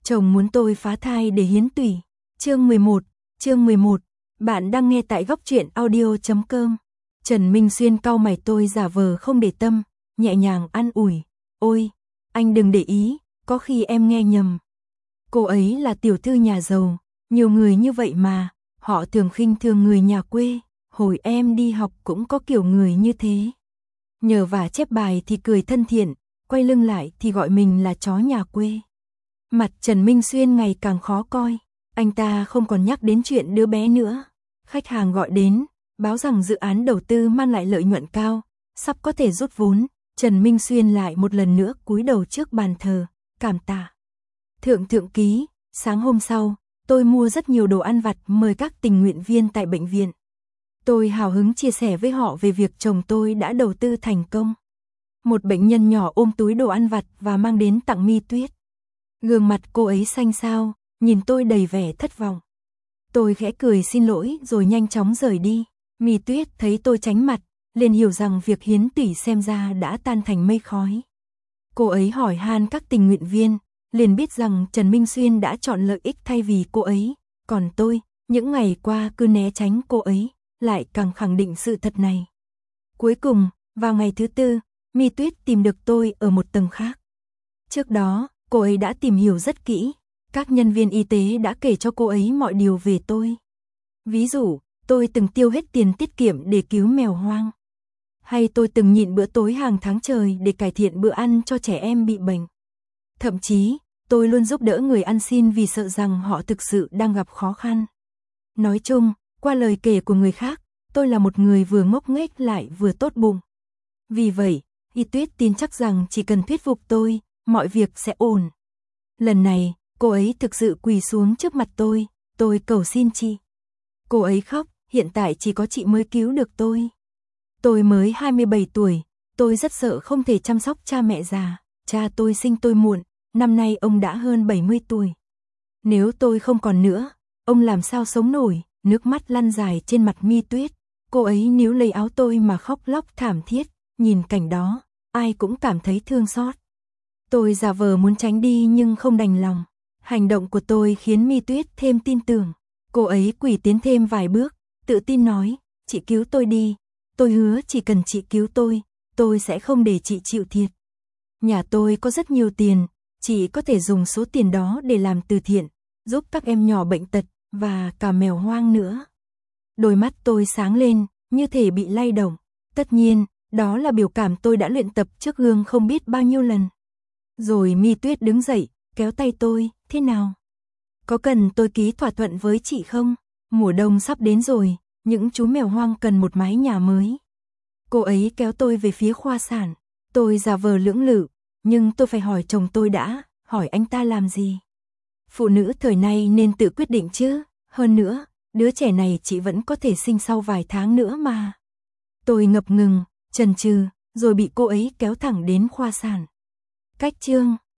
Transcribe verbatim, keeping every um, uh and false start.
Chồng muốn tôi phá thai để hiến tủy. Chương mười một, chương mười một. Bạn đang nghe tại góc truyện audio chấm com. Trần Minh Xuyên cau mày, tôi giả vờ không để tâm, nhẹ nhàng an ủi. Ôi, anh đừng để ý, có khi em nghe nhầm. Cô ấy là tiểu thư nhà giàu, nhiều người như vậy mà, họ thường khinh thường người nhà quê. Hồi em đi học cũng có kiểu người như thế. Nhờ vả chép bài thì cười thân thiện, quay lưng lại thì gọi mình là chó nhà quê. Mặt Trần Minh Xuyên ngày càng khó coi, anh ta không còn nhắc đến chuyện đứa bé nữa. Khách hàng gọi đến, báo rằng dự án đầu tư mang lại lợi nhuận cao, sắp có thể rút vốn. Trần Minh Xuyên lại một lần nữa cúi đầu trước bàn thờ, cảm tạ. Thượng thượng ký, sáng hôm sau, tôi mua rất nhiều đồ ăn vặt mời các tình nguyện viên tại bệnh viện. Tôi hào hứng chia sẻ với họ về việc chồng tôi đã đầu tư thành công. Một bệnh nhân nhỏ ôm túi đồ ăn vặt và mang đến tặng My Tuyết. Gương mặt cô ấy xanh xao, nhìn tôi đầy vẻ thất vọng. Tôi khẽ cười xin lỗi rồi nhanh chóng rời đi. My Tuyết thấy tôi tránh mặt, liền hiểu rằng việc hiến tủy xem ra đã tan thành mây khói. Cô ấy hỏi han các tình nguyện viên, liền biết rằng Trần Minh Xuyên đã chọn lợi ích thay vì cô ấy. Còn tôi, những ngày qua cứ né tránh cô ấy, lại càng khẳng định sự thật này. Cuối cùng, vào ngày thứ tư, My Tuyết tìm được tôi ở một tầng khác. Trước đó, cô ấy đã tìm hiểu rất kỹ, các nhân viên y tế đã kể cho cô ấy mọi điều về tôi. Ví dụ, tôi từng tiêu hết tiền tiết kiệm để cứu mèo hoang. Hay tôi từng nhịn bữa tối hàng tháng trời để cải thiện bữa ăn cho trẻ em bị bệnh. Thậm chí, tôi luôn giúp đỡ người ăn xin vì sợ rằng họ thực sự đang gặp khó khăn. Nói chung, qua lời kể của người khác, tôi là một người vừa ngốc nghếch lại vừa tốt bụng. Vì vậy, Y Tuyết tin chắc rằng chỉ cần thuyết phục tôi, mọi việc sẽ ổn. Lần này, cô ấy thực sự quỳ xuống trước mặt tôi, tôi cầu xin chị. Cô ấy khóc, hiện tại chỉ có chị mới cứu được tôi. Tôi mới hai mươi bảy tuổi, tôi rất sợ không thể chăm sóc cha mẹ già, cha tôi sinh tôi muộn, năm nay ông đã hơn bảy mươi tuổi. Nếu tôi không còn nữa, ông làm sao sống nổi, nước mắt lăn dài trên mặt My Tuyết. Cô ấy níu lấy áo tôi mà khóc lóc thảm thiết, nhìn cảnh đó, ai cũng cảm thấy thương xót. Tôi giả vờ muốn tránh đi nhưng không đành lòng. Hành động của tôi khiến My Tuyết thêm tin tưởng. Cô ấy quỳ tiến thêm vài bước, tự tin nói, chị cứu tôi đi. Tôi hứa chỉ cần chị cứu tôi, tôi sẽ không để chị chịu thiệt. Nhà tôi có rất nhiều tiền, chị có thể dùng số tiền đó để làm từ thiện, giúp các em nhỏ bệnh tật, và cả mèo hoang nữa. Đôi mắt tôi sáng lên, như thể bị lay động. Tất nhiên, đó là biểu cảm tôi đã luyện tập trước gương không biết bao nhiêu lần. Rồi My Tuyết đứng dậy, kéo tay tôi, thế nào? Có cần tôi ký thỏa thuận với chị không? Mùa đông sắp đến rồi, những chú mèo hoang cần một mái nhà mới. Cô ấy kéo tôi về phía khoa sản. Tôi giả vờ lưỡng lự, nhưng tôi phải hỏi chồng tôi đã, hỏi anh ta làm gì? Phụ nữ thời nay nên tự quyết định chứ, hơn nữa, đứa trẻ này chị vẫn có thể sinh sau vài tháng nữa mà. Tôi ngập ngừng, chần chừ, rồi bị cô ấy kéo thẳng đến khoa sản. Cách chương